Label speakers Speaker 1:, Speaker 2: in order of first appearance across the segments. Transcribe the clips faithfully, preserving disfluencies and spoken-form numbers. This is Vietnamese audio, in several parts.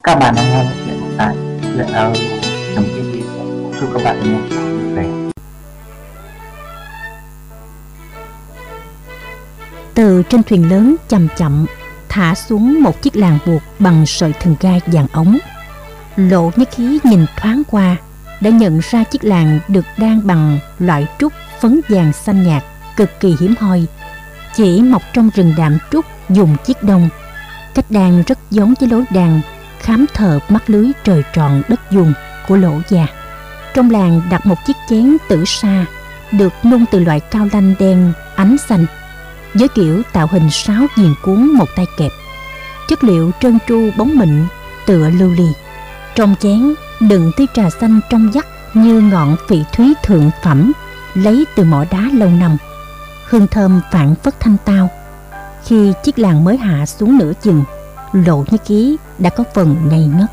Speaker 1: Các bạn đang nghe chuyện tại truyện audio trong T V. Chúc các bạn nghe vui vẻ.
Speaker 2: Từ trên thuyền lớn chậm chậm thả xuống một chiếc làng buộc bằng sợi thừng gai vàng ống. Lộ Nhất Khí nhìn thoáng qua đã nhận ra chiếc làng được đan bằng loại trúc phấn vàng xanh nhạt, cực kỳ hiếm hoi, chỉ mọc trong rừng đạm trúc dùng chiếc đông. Cách đan rất giống với lối đan khám thợ mắt lưới trời tròn đất vuông của Lỗ gia. Trong làng đặt một chiếc chén tử sa được nung từ loại cao lanh đen ánh xanh, với kiểu tạo hình sáo viền cuốn một tay kẹp, chất liệu trơn tru bóng mịn tựa lưu ly. Trong chén đựng tí trà xanh trong vắt như ngọn phỉ thúy thượng phẩm lấy từ mỏ đá lâu năm, hương thơm phảng phất thanh tao. Khi chiếc làng mới hạ xuống nửa chừng, Lộ Nhất Khí đã có phần ngây ngất.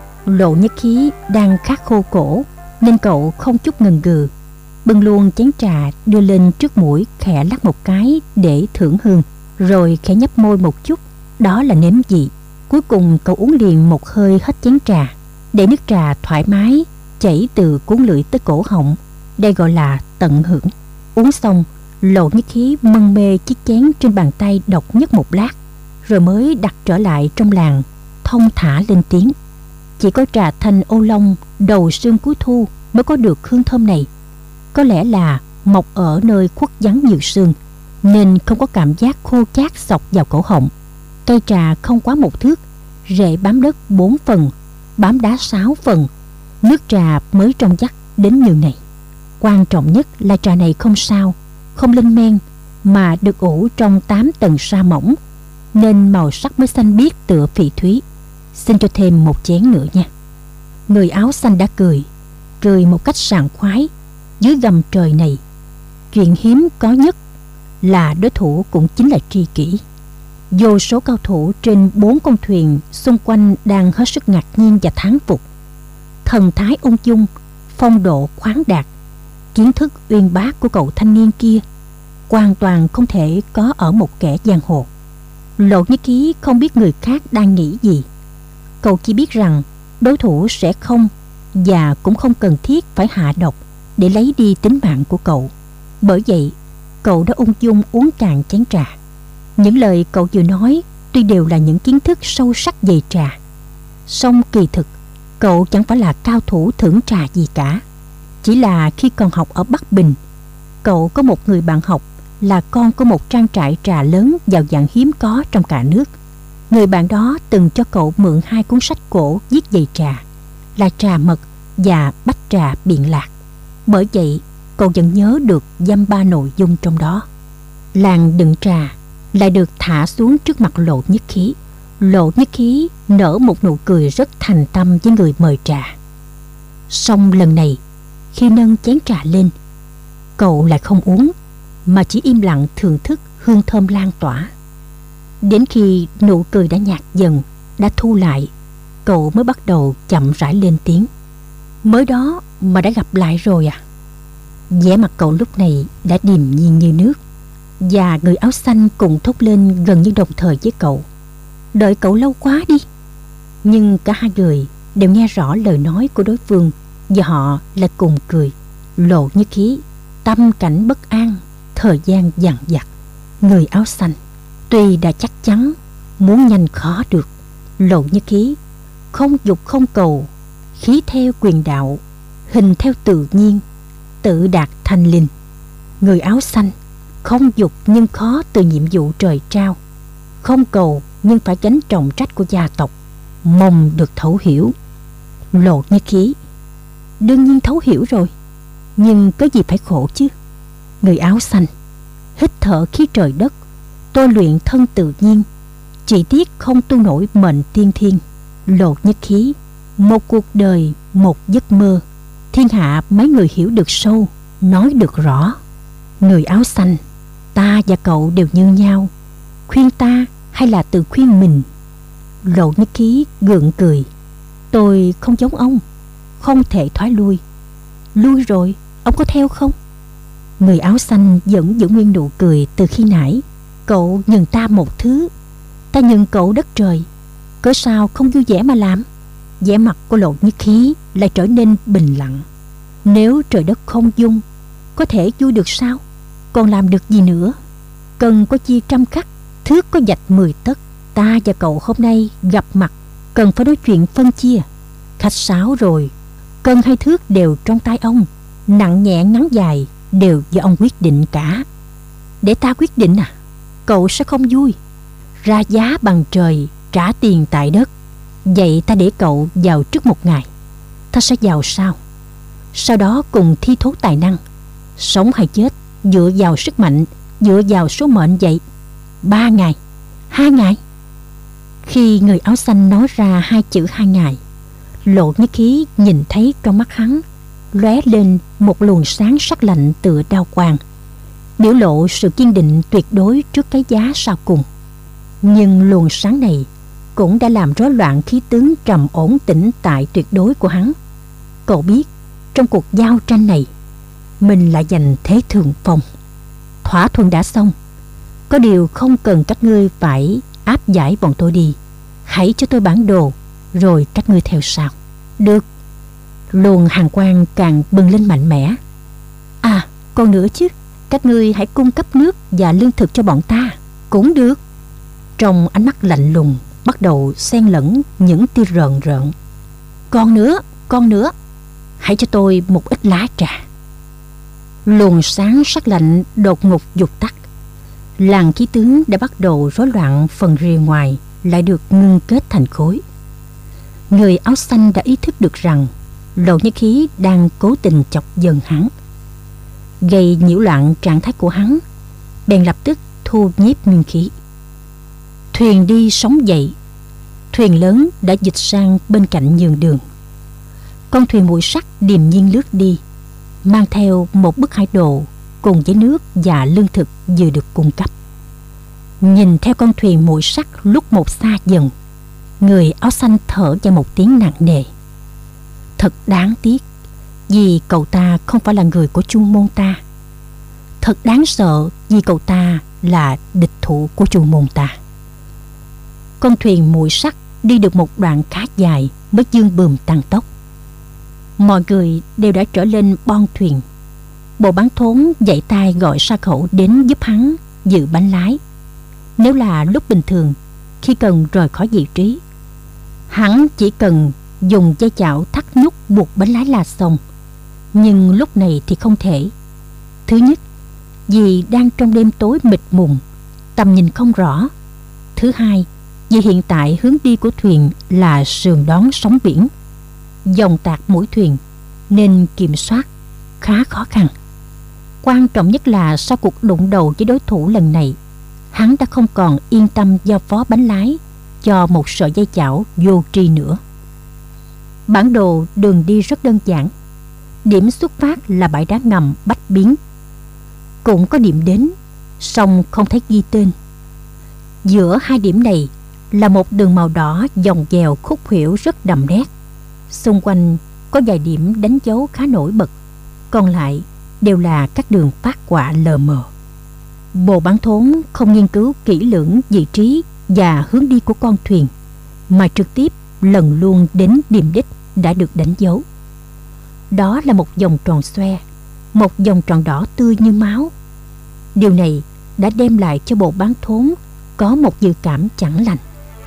Speaker 2: Lộ Nhất Khí đang khát khô cổ nên cậu không chút ngần ngừ bưng luôn chén trà đưa lên trước mũi, khẽ lắc một cái để thưởng hương, rồi khẽ nhấp môi một chút, đó là nếm vị. Cuối cùng cậu uống liền một hơi hết chén trà, để nước trà thoải mái chảy từ cuốn lưỡi tới cổ họng. Đây gọi là tận hưởng. Uống xong, Lộ Nhất Khí mân mê chiếc chén trên bàn tay độc nhất một lát, rồi mới đặt trở lại trong làng, thông thả lên tiếng: chỉ có trà thanh ô long đầu sương cuối thu mới có được hương thơm này. Có lẽ là mọc ở nơi khuất vắng nhiều sương nên không có cảm giác khô chát xộc vào cổ họng. Cây trà không quá một thước, rễ bám đất bốn phần, bám đá sáu phần. Nước trà mới trong vắt đến nhường này. Quan trọng nhất là trà này không sao, không lên men, mà được ủ trong tám tầng sa mỏng, nên màu sắc mới xanh biếc tựa phỉ thúy. Xin cho thêm một chén nữa nha. Người áo xanh đã cười, cười một cách sảng khoái. Dưới gầm trời này, chuyện hiếm có nhất là đối thủ cũng chính là tri kỷ. Vô số cao thủ trên bốn con thuyền xung quanh đang hết sức ngạc nhiên và thán phục. Thần thái ung dung, phong độ khoáng đạt, kiến thức uyên bác của cậu thanh niên kia hoàn toàn không thể có ở một kẻ giang hồ. Lộ Nhất Khí không biết người khác đang nghĩ gì. Cậu chỉ biết rằng đối thủ sẽ không và cũng không cần thiết phải hạ độc để lấy đi tính mạng của cậu. Bởi vậy cậu đã ung dung uống cạn chén trà. Những lời cậu vừa nói tuy đều là những kiến thức sâu sắc về trà, song kỳ thực cậu chẳng phải là cao thủ thưởng trà gì cả. Chỉ là khi còn học ở Bắc Bình, cậu có một người bạn học là con của một trang trại trà lớn giàu dạng hiếm có trong cả nước. Người bạn đó từng cho cậu mượn hai cuốn sách cổ viết về trà, là Trà Mật và Bách Trà Biện Lạc. Bởi vậy cậu vẫn nhớ được dăm ba nội dung trong đó. Làng đựng trà lại được thả xuống trước mặt Lộ Nhất Khí. Lộ Nhất Khí nở một nụ cười rất thành tâm với người mời trà. Song lần này, khi nâng chén trà lên, cậu lại không uống, mà chỉ im lặng thưởng thức hương thơm lan tỏa. Đến khi nụ cười đã nhạt dần, đã thu lại, cậu mới bắt đầu chậm rãi lên tiếng: mới đó mà đã gặp lại rồi à? Vẻ mặt cậu lúc này đã điềm nhiên như nước, và người áo xanh cùng thốt lên gần như đồng thời với cậu: đợi cậu lâu quá đi. Nhưng cả hai người đều nghe rõ lời nói của đối phương, và họ lại cùng cười. Lộ Nhất Khí tâm cảnh bất an, thời gian dằn vặt. Người áo xanh tuy đã chắc chắn muốn nhanh khó được. Lộ Nhất Khí không dục không cầu, khí theo quyền đạo, hình theo tự nhiên, tự đạt thanh linh. Người áo xanh không dục nhưng khó từ nhiệm vụ trời trao, không cầu nhưng phải gánh trọng trách của gia tộc, mong được thấu hiểu. Lộ Nhất Khí đương nhiên thấu hiểu rồi, nhưng có gì phải khổ chứ? Người áo xanh hít thở khí trời đất, tôi luyện thân tự nhiên, chỉ tiếc không tu nổi mệnh tiên thiên. Lộ Nhất Khí, một cuộc đời, một giấc mơ, thiên hạ mấy người hiểu được sâu, nói được rõ. Người áo xanh, ta và cậu đều như nhau, khuyên ta hay là tự khuyên mình? Lộ Nhất Khí gượng cười: tôi không giống ông, không thể thoái lui. Lui rồi, ông có theo không? Người áo xanh vẫn giữ nguyên nụ cười từ khi nãy. Cậu nhường ta một thứ, ta nhường cậu đất trời, cớ sao không vui vẻ mà làm? vẻ mặt của Lộ Nhất Khí lại trở nên bình lặng. Nếu trời đất không dung, có thể vui được sao? Còn làm được gì nữa? Cần có chi trăm khắc, thước có dạch mười tấc. Ta và cậu hôm nay gặp mặt, cần phải nói chuyện phân chia. Khách sáo rồi, cân hay thước đều trong tay ông, nặng nhẹ ngắn dài đều do ông quyết định cả. Để ta quyết định à? Cậu sẽ không vui. Ra giá bằng trời, trả tiền tại đất. Vậy ta để cậu vào trước một ngày. Ta sẽ vào sau. Sau đó cùng thi thố tài năng. Sống hay chết dựa vào sức mạnh, dựa vào số mệnh vậy. Ba ngày, hai ngày. Khi người áo xanh nói ra hai chữ hai ngày, Lộ Nhất Khí nhìn thấy trong mắt hắn lóe lên một luồng sáng sắc lạnh tựa đao quang, biểu lộ sự kiên định tuyệt đối trước cái giá sau cùng. Nhưng luồng sáng này cũng đã làm rối loạn khí tướng trầm ổn tĩnh tại tuyệt đối của hắn. Cậu biết, trong cuộc giao tranh này, mình lại giành thế thượng phong. Thỏa thuận đã xong, có điều không cần các ngươi phải áp giải bọn tôi đi. Hãy cho tôi bản đồ, rồi các ngươi theo sau. Được. Luồng hàn quang càng bừng lên mạnh mẽ. À, còn nữa chứ, các ngươi hãy cung cấp nước và lương thực cho bọn ta. Cũng được. Trong ánh mắt lạnh lùng bắt đầu xen lẫn những tia rợn rợn. Còn nữa, còn nữa, hãy cho tôi một ít lá trà. Luồng sáng sắc lạnh đột ngột vụt tắt. Làn khí tướng đã bắt đầu rối loạn, phần rìa ngoài lại được ngưng kết thành khối. Người áo xanh đã ý thức được rằng Lộ Nhất Khí đang cố tình chọc giận hắn, gây nhiễu loạn trạng thái của hắn, bèn lập tức thu nhếp nguyên khí. Thuyền đi sóng dậy. Thuyền lớn đã dịch sang bên cạnh nhường đường. Con thuyền muội sắt điềm nhiên lướt đi, mang theo một bức hải đồ cùng với nước và lương thực vừa được cung cấp. Nhìn theo con thuyền muội sắt lúc một xa dần, người áo xanh thở ra một tiếng nặng nề. Thật đáng tiếc, vì cậu ta không phải là người của Chu môn ta. Thật đáng sợ, vì cậu ta là địch thủ của Chu môn ta. Con thuyền muội sắt đi được một đoạn khá dài mới dương bườm tăng tốc. Mọi người đều đã trở lên bon thuyền. Bộ bán thốn dậy tay gọi Sa Khẩu đến giúp hắn giữ bánh lái. Nếu là lúc bình thường, khi cần rời khỏi vị trí, hắn chỉ cần dùng dây chảo thắt nút buộc bánh lái là xong. Nhưng lúc này thì không thể. Thứ nhất, vì đang trong đêm tối mịt mùng, tầm nhìn không rõ. Thứ hai, vì hiện tại hướng đi của thuyền là sườn đón sóng biển, dòng tạc mũi thuyền, nên kiểm soát khá khó khăn. Quan trọng nhất là sau cuộc đụng đầu với đối thủ lần này, hắn đã không còn yên tâm giao phó bánh lái cho một sợi dây chảo vô tri nữa. Bản đồ đường đi rất đơn giản. Điểm xuất phát là bãi đá ngầm Bách Biến. Cũng có điểm đến, song không thấy ghi tên. Giữa hai điểm này là một đường màu đỏ dòng dèo khúc khuỷu rất đậm nét. Xung quanh có vài điểm đánh dấu khá nổi bật, còn lại đều là các đường phát họa lờ mờ. Bộ bán thốn không nghiên cứu kỹ lưỡng vị trí và hướng đi của con thuyền, mà trực tiếp lần luôn đến điểm đích đã được đánh dấu. Đó là một vòng tròn xoe, một vòng tròn đỏ tươi như máu. Điều này đã đem lại cho bộ bán thốn có một dự cảm chẳng lành.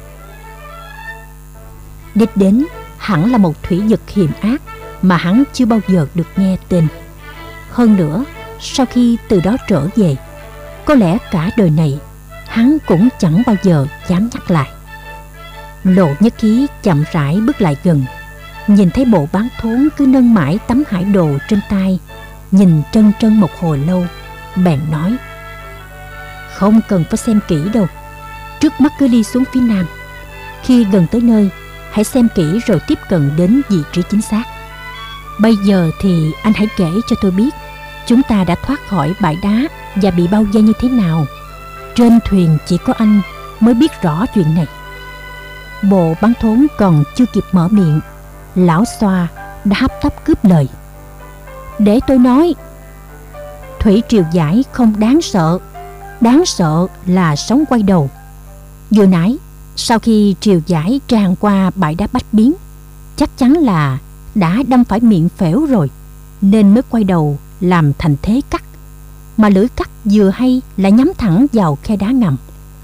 Speaker 2: Đích đến hẳn là một thủy vực hiểm ác mà hắn chưa bao giờ được nghe tên. Hơn nữa, sau khi từ đó trở về, có lẽ cả đời này hắn cũng chẳng bao giờ dám nhắc lại. Lộ Nhất Khí chậm rãi bước lại gần, nhìn thấy bộ bán thốn cứ nâng mãi tấm hải đồ trên tay, nhìn trân trân một hồi lâu, bèn nói: Không cần phải xem kỹ đâu, trước mắt cứ đi xuống phía nam. Khi gần tới nơi, hãy xem kỹ rồi tiếp cận đến vị trí chính xác. Bây giờ thì anh hãy kể cho tôi biết chúng ta đã thoát khỏi bãi đá và bị bao vây như thế nào. Trên thuyền chỉ có anh mới biết rõ chuyện này. Bộ bán thốn còn chưa kịp mở miệng, lão xoa đã hấp tấp cướp lời: Để tôi nói. Thủy triều dãi không đáng sợ, đáng sợ là sóng quay đầu. Vừa nãy, sau khi triều dãi tràn qua bãi đá Bách Biến, chắc chắn là đã đâm phải miệng phễu rồi, nên mới quay đầu làm thành thế cắt. Mà lưỡi cắt vừa hay là nhắm thẳng vào khe đá ngầm.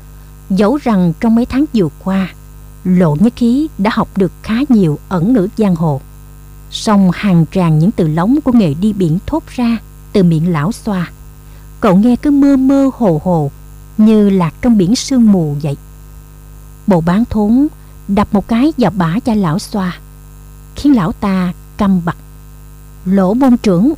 Speaker 2: Dẫu rằng trong mấy tháng vừa qua, Lộ Nhất Khí đã học được khá nhiều ẩn ngữ giang hồ, song hàng tràng những từ lóng của nghề đi biển thốt ra từ miệng lão Xoa, cậu nghe cứ mơ mơ hồ hồ, như lạc trong biển sương mù vậy. Bộ Bán Thốn đập một cái vào bả cha lão Xoa, khiến lão ta câm bặt. Lỗ môn trưởng,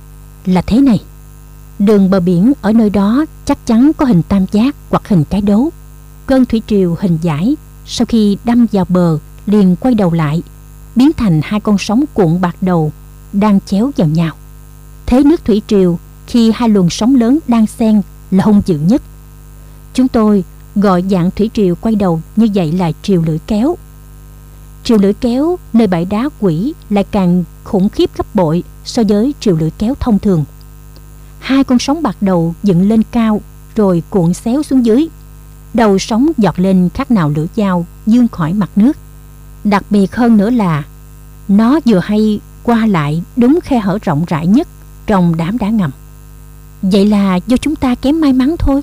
Speaker 2: là thế này, đường bờ biển ở nơi đó chắc chắn có hình tam giác hoặc hình cái đấu. Cơn thủy triều hình dải sau khi đâm vào bờ liền quay đầu lại, biến thành hai con sóng cuộn bạc đầu đang chéo vào nhau. Thế nước thủy triều khi hai luồng sóng lớn đang xen là hung dữ nhất. Chúng tôi gọi dạng thủy triều quay đầu như vậy là triều lưỡi kéo. Triều lưỡi kéo nơi bãi đá Quỷ lại càng khủng khiếp gấp bội so với triều lưỡi kéo thông thường. Hai con sóng bạc đầu dựng lên cao rồi cuộn xéo xuống dưới. Đầu sóng giọt lên khác nào lưỡi dao dương khỏi mặt nước. Đặc biệt hơn nữa là nó vừa hay qua lại đúng khe hở rộng rãi nhất trong đám đá ngầm. Vậy là do chúng ta kém may mắn thôi.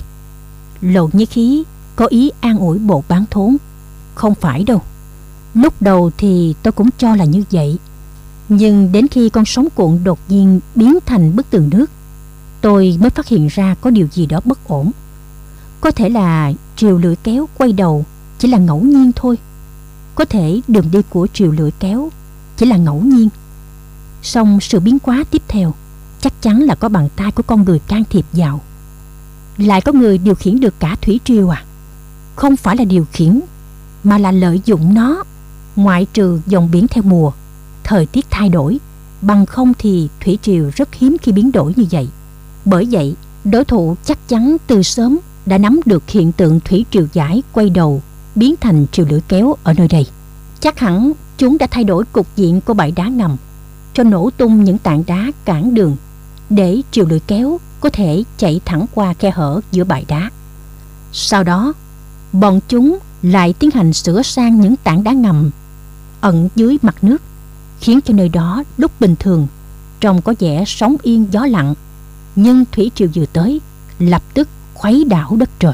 Speaker 2: Lộ Nhất Khí có ý an ủi Bộ Bán Thốn. Không phải đâu, lúc đầu thì tôi cũng cho là như vậy, nhưng đến khi con sóng cuộn đột nhiên biến thành bức tường nước, tôi mới phát hiện ra có điều gì đó bất ổn. Có thể là triều lưỡi kéo quay đầu chỉ là ngẫu nhiên thôi. Có thể đường đi của triều lưỡi kéo chỉ là ngẫu nhiên. Song sự biến hóa tiếp theo chắc chắn là có bàn tay của con người can thiệp vào. Lại có người điều khiển được cả thủy triều à? Không phải là điều khiển, mà là lợi dụng nó. Ngoại trừ dòng biển theo mùa, thời tiết thay đổi, bằng không thì thủy triều rất hiếm khi biến đổi như vậy. Bởi vậy, đối thủ chắc chắn từ sớm đã nắm được hiện tượng thủy triều dải quay đầu biến thành triều lưỡi kéo ở nơi đây. Chắc hẳn chúng đã thay đổi cục diện của bãi đá ngầm, cho nổ tung những tảng đá cản đường, để triều lưỡi kéo có thể chạy thẳng qua khe hở giữa bãi đá. Sau đó, bọn chúng lại tiến hành sửa sang những tảng đá ngầm ẩn dưới mặt nước, khiến cho nơi đó lúc bình thường trông có vẻ sóng yên gió lặng, nhưng thủy triều vừa tới lập tức khuấy đảo đất trời.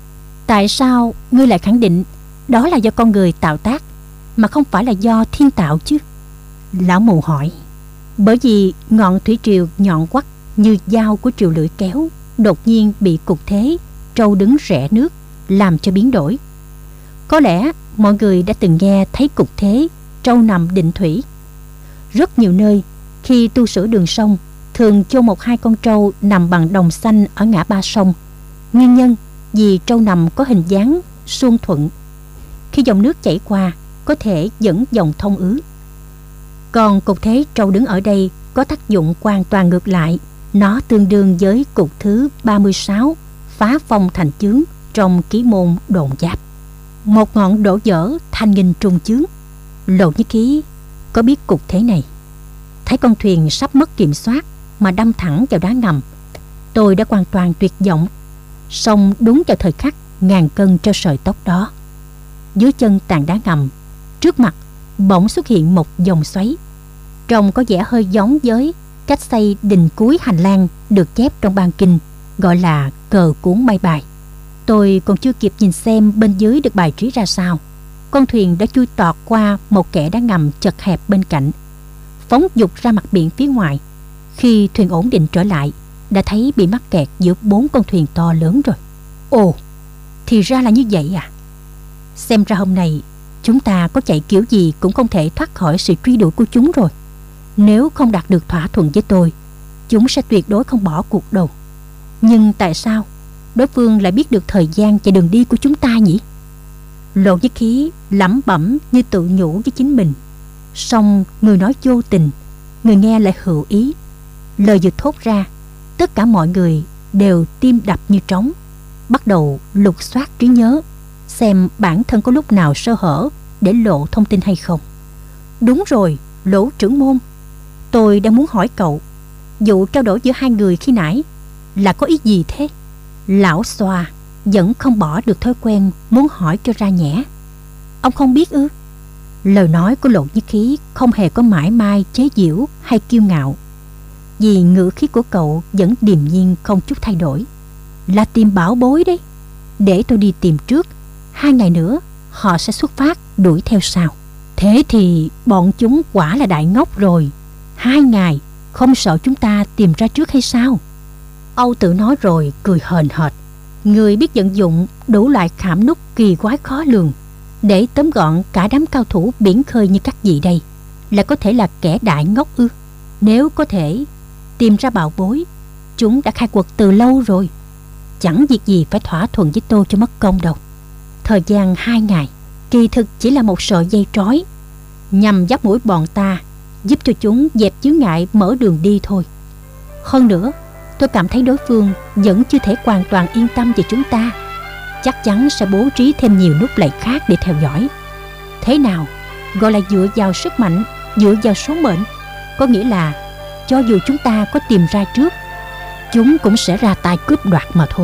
Speaker 2: Tại sao ngươi lại khẳng định đó là do con người tạo tác, mà không phải là do thiên tạo chứ? Lão mù hỏi. Bởi vì ngọn thủy triều nhọn quắt như dao của triều lưỡi kéo đột nhiên bị cục thế trâu đứng rẽ nước làm cho biến đổi. Có lẽ mọi người đã từng nghe thấy cục thế trâu nằm định thủy. Rất nhiều nơi khi tu sửa đường sông thường chôn một hai con trâu nằm bằng đồng xanh ở ngã ba sông. Nguyên nhân vì trâu nằm có hình dáng suôn thuận, khi dòng nước chảy qua có thể dẫn dòng thông ứ. Còn cục thế trâu đứng ở đây có tác dụng hoàn toàn ngược lại. Nó tương đương với cục thứ ba mươi sáu phá phong thành chướng trong ký môn đồn giáp. Một ngọn đổ dở thành nghìn trùng chướng. Lộ Nhất Khí có biết cục thế này. Thấy con thuyền sắp mất kiểm soát mà đâm thẳng vào đá ngầm, tôi đã hoàn toàn tuyệt vọng. Song đúng vào thời khắc ngàn cân treo sợi tóc đó, dưới chân tảng đá ngầm trước mặt bỗng xuất hiện một dòng xoáy, trông có vẻ hơi giống với cách xây đình cuối hành lang được chép trong ban kinh, gọi là cờ cuốn mây bài. Tôi còn chưa kịp nhìn xem bên dưới được bài trí ra sao, con thuyền đã chui tọt qua một kẽ đá ngầm chật hẹp bên cạnh, phóng dục ra mặt biển phía ngoài. Khi thuyền ổn định trở lại, đã thấy bị mắc kẹt giữa bốn con thuyền to lớn rồi. Ồ, thì ra là như vậy à? Xem ra hôm nay chúng ta có chạy kiểu gì cũng không thể thoát khỏi sự truy đuổi của chúng rồi. Nếu không đạt được thỏa thuận với tôi, chúng sẽ tuyệt đối không bỏ cuộc đâu. Nhưng tại sao đối phương lại biết được thời gian và đường đi của chúng ta nhỉ? Lộ Nhất Khí lẩm bẩm như tự nhủ với chính mình. Song người nói vô tình, người nghe lại hữu ý. Lời vừa thốt ra, tất cả mọi người đều tim đập như trống, bắt đầu lục soát trí nhớ, xem bản thân có lúc nào sơ hở để lộ thông tin hay không. Đúng rồi, Lỗ trưởng môn, tôi đang muốn hỏi cậu, vụ trao đổi giữa hai người khi nãy là có ý gì thế? Lão Xoa vẫn không bỏ được thói quen muốn hỏi cho ra nhẽ. Ông không biết ư? Lời nói của Lộ Nhất Khí không hề có mãi mai chế giễu hay kiêu ngạo, vì ngữ khí của cậu vẫn điềm nhiên không chút thay đổi. Là tìm bảo bối đấy. Để tôi đi tìm trước, hai ngày nữa họ sẽ xuất phát đuổi theo sau. Thế thì bọn chúng quả là đại ngốc rồi. Hai ngày không sợ chúng ta tìm ra trước hay sao? Âu Tử nói rồi cười hờn hệt. Người biết vận dụng đủ loại khảm nút kỳ quái khó lường để tóm gọn cả đám cao thủ biển khơi như các vị đây, là có thể là kẻ đại ngốc ư? Nếu có thể tìm ra bảo bối, chúng đã khai quật từ lâu rồi. Chẳng việc gì phải thỏa thuận với tôi cho mất công đâu. Thời gian hai ngày kỳ thực chỉ là một sợi dây trói, nhằm dắt mũi bọn ta, giúp cho chúng dẹp chướng ngại mở đường đi thôi. Hơn nữa, tôi cảm thấy đối phương vẫn chưa thể hoàn toàn yên tâm về chúng ta. Chắc chắn sẽ bố trí thêm nhiều nút lầy khác để theo dõi. Thế nào gọi là dựa vào sức mạnh, dựa vào số mệnh? Có nghĩa là cho dù chúng ta có tìm ra trước, chúng cũng sẽ ra tay cướp đoạt mà thôi.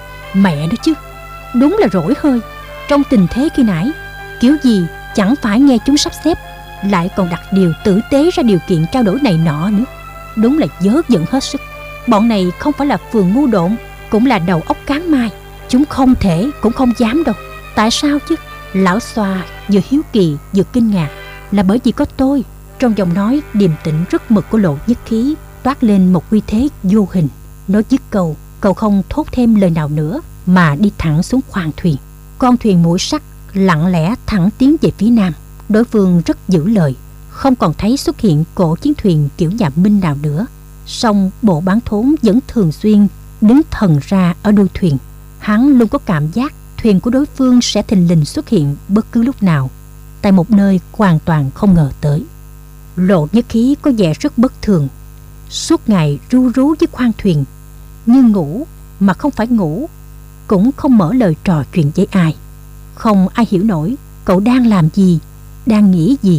Speaker 2: Mẹ đó chứ, đúng là rỗi hơi. Trong tình thế khi nãy, kiểu gì chẳng phải nghe chúng sắp xếp, lại còn đặt điều tử tế ra điều kiện trao đổi này nọ nữa. Đúng là dớ dẫn hết sức. Bọn này không phải là phường ngu độn, cũng là đầu óc cán mai. Chúng không thể cũng không dám đâu. Tại sao chứ? Lão Xoa vừa hiếu kỳ vừa kinh ngạc. Là bởi vì có tôi. Trong giọng nói điềm tĩnh rất mực của Lộ Nhất Khí toát lên một uy thế vô hình. Nói dứt câu, cậu không thốt thêm lời nào nữa mà đi thẳng xuống khoang thuyền. Con thuyền mũi sắt lặng lẽ thẳng tiến về phía nam. Đối phương rất giữ lời, không còn thấy xuất hiện cổ chiến thuyền kiểu nhà Minh nào nữa. Song Bộ Bán Thốn vẫn thường xuyên đứng thần ra ở đuôi thuyền. Hắn luôn có cảm giác thuyền của đối phương sẽ thình lình xuất hiện bất cứ lúc nào, tại một nơi hoàn toàn không ngờ tới. Lộ Nhất Khí có vẻ rất bất thường. Suốt ngày ru rú với khoang thuyền, như ngủ mà không phải ngủ, cũng không mở lời trò chuyện với ai. Không ai hiểu nổi cậu đang làm gì, đang nghĩ gì.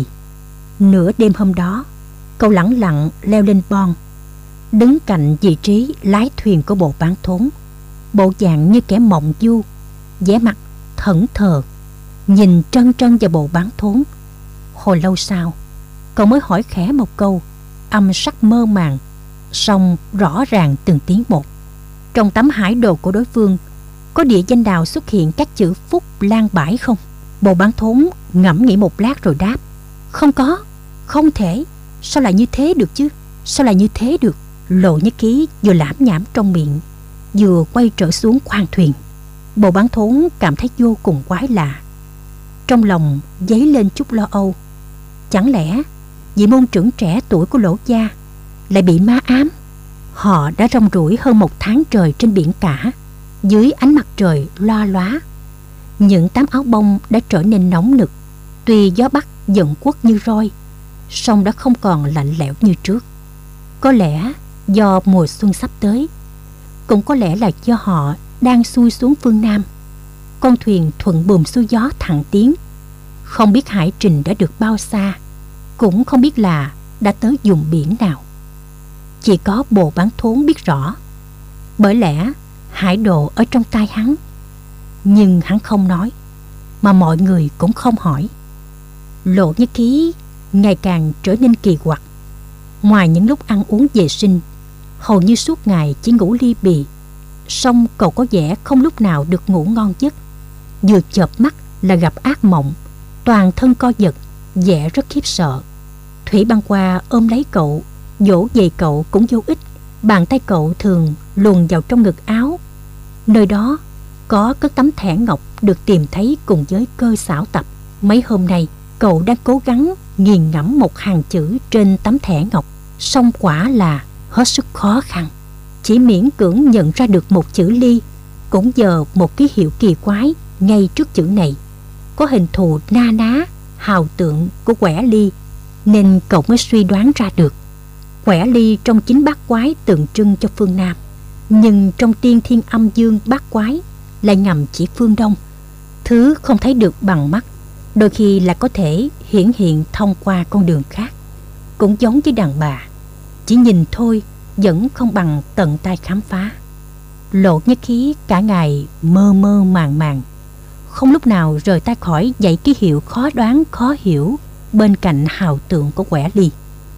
Speaker 2: Nửa đêm hôm đó, cậu lẳng lặng leo lên bon, đứng cạnh vị trí lái thuyền của Bộ Bán Thốn, bộ dạng như kẻ mộng du, vẻ mặt thẫn thờ, nhìn trân trân vào Bộ Bán Thốn. Hồi lâu sau, cậu mới hỏi khẽ một câu, âm sắc mơ màng, song rõ ràng từng tiếng một. Trong tấm hải đồ của đối phương, có địa danh nào xuất hiện các chữ Phúc Lan Bãi không? Bộ Bán Thốn ngẫm nghĩ một lát rồi đáp, không có, không thể. Sao lại như thế được chứ? Sao lại như thế được? Lộ Nhất Khí vừa lảm nhảm trong miệng, vừa quay trở xuống khoang thuyền. Bộ Bán Thốn cảm thấy vô cùng quái lạ, trong lòng dấy lên chút lo âu. Chẳng lẽ vị môn trưởng trẻ tuổi của Lỗ gia lại bị ma ám? Họ đã rong ruổi hơn một tháng trời trên biển cả, dưới ánh mặt trời loa lóa. Những tấm áo bông đã trở nên nóng nực. Tuy gió bắc giận quất như roi, song đã không còn lạnh lẽo như trước. Có lẽ do mùa xuân sắp tới, cũng có lẽ là do họ đang xuôi xuống phương Nam. Con thuyền thuận buồm xuôi gió thẳng tiến, không biết hải trình đã được bao xa, cũng không biết là đã tới vùng biển nào. Chỉ có Bộ Bán Thốn biết rõ, bởi lẽ hải đồ ở trong tay hắn. Nhưng hắn không nói, mà mọi người cũng không hỏi. Lộ Nhất Khí ngày càng trở nên kỳ quặc. Ngoài những lúc ăn uống vệ sinh, hầu như suốt ngày chỉ ngủ li bì. Song cậu có vẻ không lúc nào được ngủ ngon giấc. Vừa chợp mắt là gặp ác mộng, toàn thân co giật, vẻ rất khiếp sợ. Thủy Băng Qua ôm lấy cậu, dỗ về cậu cũng vô ích. Bàn tay cậu thường luồn vào trong ngực áo. Nơi đó có cất tấm thẻ ngọc được tìm thấy cùng với cơ xảo tập. Mấy hôm nay cậu đang cố gắng nghiền ngẫm một hàng chữ trên tấm thẻ ngọc, song quả là hết sức khó khăn. Chỉ miễn cưỡng nhận ra được một chữ ly, cũng giờ một ký hiệu kỳ quái ngay trước chữ này, có hình thù na ná hào tượng của quẻ ly, nên cậu mới suy đoán ra được. Quẻ ly trong chính bát quái tượng trưng cho phương Nam, nhưng trong tiên thiên âm dương bát quái lại ngầm chỉ phương Đông. Thứ không thấy được bằng mắt, đôi khi là có thể hiển hiện thông qua con đường khác. Cũng giống với đàn bà, chỉ nhìn thôi vẫn không bằng tận tay khám phá. Lộ Nhất Khí cả ngày mơ mơ màng màng, không lúc nào rời tay khỏi dãy ký hiệu khó đoán khó hiểu bên cạnh hào tượng của Quẻ Ly.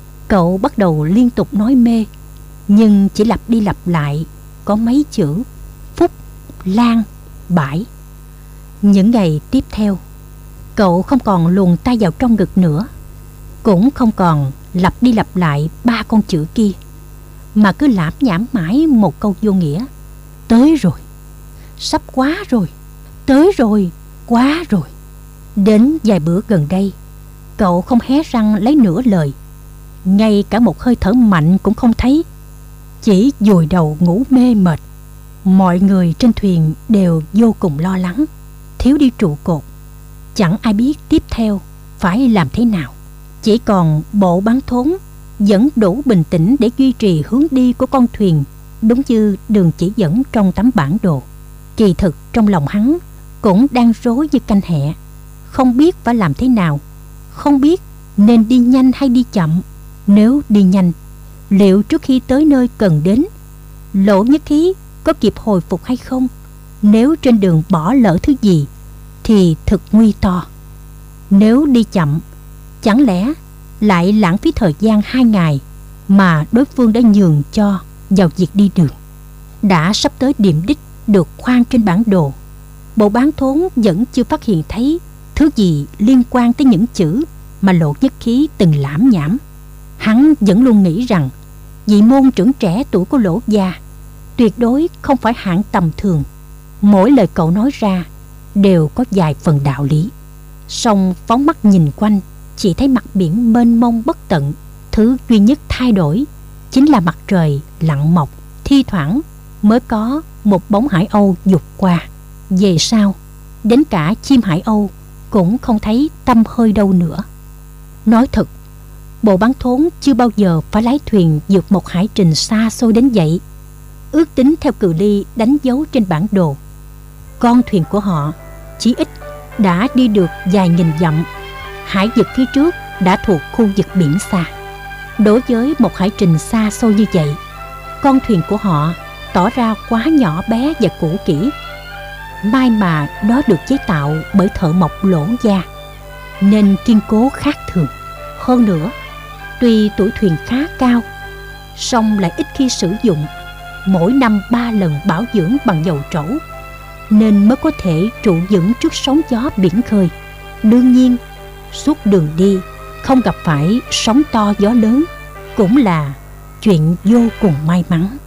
Speaker 2: Cậu bắt đầu liên tục nói mê, nhưng chỉ lặp đi lặp lại có mấy chữ Phúc, Lan, Bãi. Những ngày tiếp theo, cậu không còn luồn tay vào trong ngực nữa, cũng không còn lặp đi lặp lại ba con chữ kia, mà cứ lảm nhảm mãi một câu vô nghĩa: tới rồi, sắp quá rồi, tới rồi, quá rồi. Đến vài bữa gần đây, cậu không hé răng lấy nửa lời, ngay cả một hơi thở mạnh cũng không thấy, chỉ vùi đầu ngủ mê mệt. Mọi người trên thuyền đều vô cùng lo lắng, thiếu đi trụ cột, chẳng ai biết tiếp theo phải làm thế nào. Chỉ còn Bộ Bán Thốn vẫn đủ bình tĩnh để duy trì hướng đi của con thuyền đúng như đường chỉ dẫn trong tấm bản đồ. Kỳ thực trong lòng hắn cũng đang rối như canh hẹ, không biết phải làm thế nào, không biết nên đi nhanh hay đi chậm. Nếu đi nhanh, liệu trước khi tới nơi cần đến, Lỗ Nhất Khí có kịp hồi phục hay không? Nếu trên đường bỏ lỡ thứ gì thì thực nguy to. Nếu đi chậm, chẳng lẽ lại lãng phí thời gian hai ngày mà đối phương đã nhường cho vào việc đi đường. Đã sắp tới điểm đích được khoan trên bản đồ, Bộ Bán Thốn vẫn chưa phát hiện thấy thứ gì liên quan tới những chữ mà Lỗ Nhất Khí từng lảm nhảm. Hắn vẫn luôn nghĩ rằng vị môn trưởng trẻ tuổi của Lỗ gia tuyệt đối không phải hạng tầm thường. Mỗi lời cậu nói ra đều có vài phần đạo lý. Song phóng mắt nhìn quanh, chỉ thấy mặt biển mênh mông bất tận. Thứ duy nhất thay đổi chính là mặt trời lặn mọc, thi thoảng mới có một bóng hải âu vụt qua. Về sau, đến cả chim hải âu cũng không thấy tăm hơi đâu nữa. Nói thật, Bộ Bán Thốn chưa bao giờ phải lái thuyền vượt một hải trình xa xôi đến vậy. Ước tính theo cự ly đánh dấu trên bản đồ, con thuyền của họ chỉ ít đã đi được vài nghìn dặm. Hải vực phía trước đã thuộc khu vực biển xa. Đối với một hải trình xa xôi như vậy, con thuyền của họ tỏ ra quá nhỏ bé và cũ kỹ. May mà nó được chế tạo bởi thợ mộc Lỗ gia, nên kiên cố khác thường. Hơn nữa, tuy tuổi thuyền khá cao, song lại ít khi sử dụng, mỗi năm ba lần bảo dưỡng bằng dầu trẩu, nên mới có thể trụ vững trước sóng gió biển khơi. Đương nhiên, suốt đường đi không gặp phải sóng to gió lớn cũng là chuyện vô cùng may mắn.